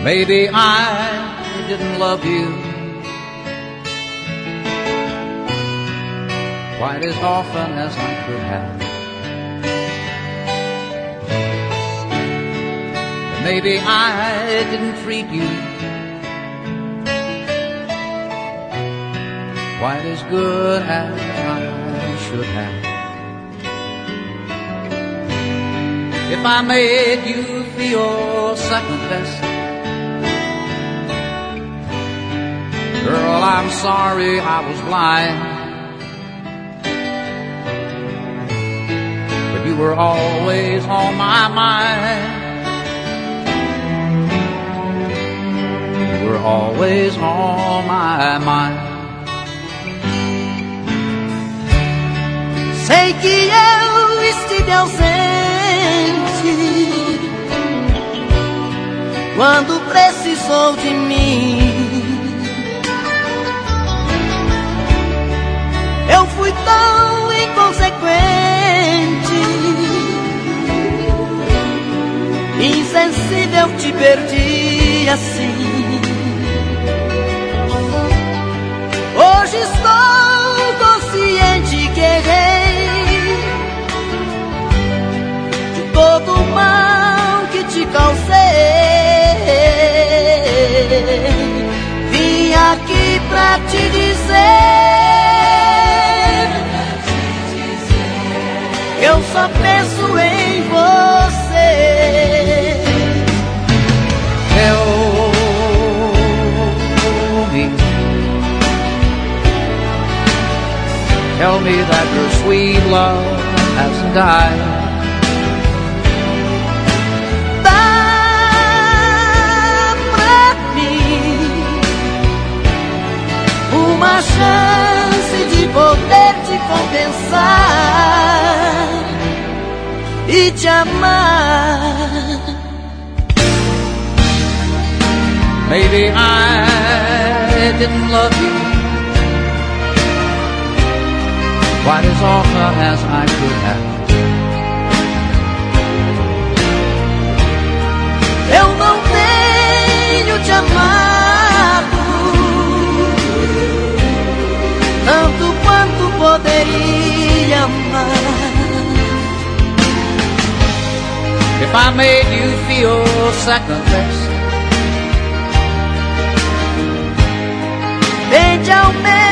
Maybe I didn't love you quite as often as I could have. Maybe I didn't treat you quite as good as I should have. If I made you feel second best, girl, I'm sorry I was blind. But you were always on my mind. You were always on my mind. Sei que eu estive ausente quando precisou de mim. Eu fui tão inconsequente, insensível, te perdi assim. Hoje estou consciente que errei de todo o mal que te causei. Vim aqui pra te dizer, eu só penso em você. Tell me that your sweet love hasn't died. Dá pra mim uma chance de poder te compensar e te amar. Maybe I didn't love you quite as often as I could have. Eu não tenho te amado tanto quanto poderia amar. If I made you feel second best, tente ao menos